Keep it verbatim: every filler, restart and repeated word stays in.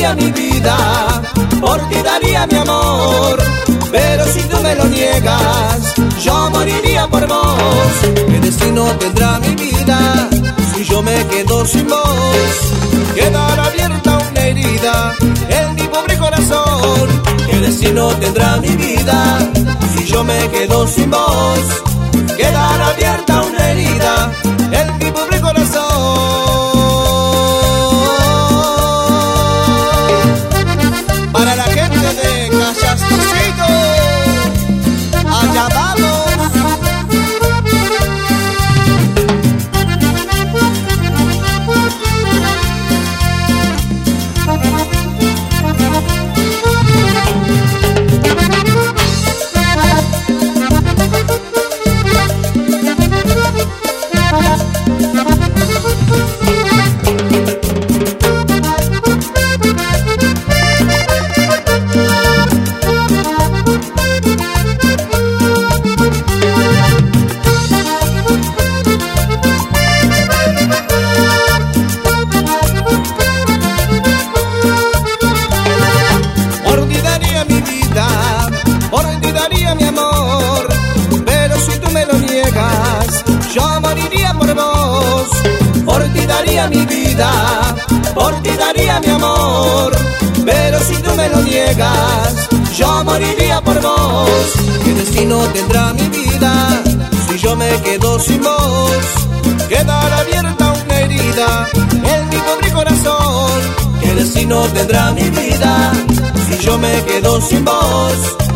daría mi vida, por ti daría mi amor. Pero si tú me lo niegas, yo moriría por vos. ¿Qué destino tendrá mi vida si yo me quedo sin vos? Quedará abierta una herida en mi pobre corazón. ¿Qué destino tendrá mi vida si yo me quedo sin vos? Quedará abierta una herida en mi pobre corazón. Para la gente de Callastocito, allá vamos. Por ti daría mi amor, pero si tú me lo niegas, yo moriría por vos. Por ti daría mi vida, por ti daría mi amor, pero si tú me lo niegas, yo moriría por vos. ¿Qué destino tendrá mi vida si yo me quedo sin vos? Quedará abierta una herida en mi pobre corazón. ¿Qué destino tendrá mi vida si yo me quedo sin vos?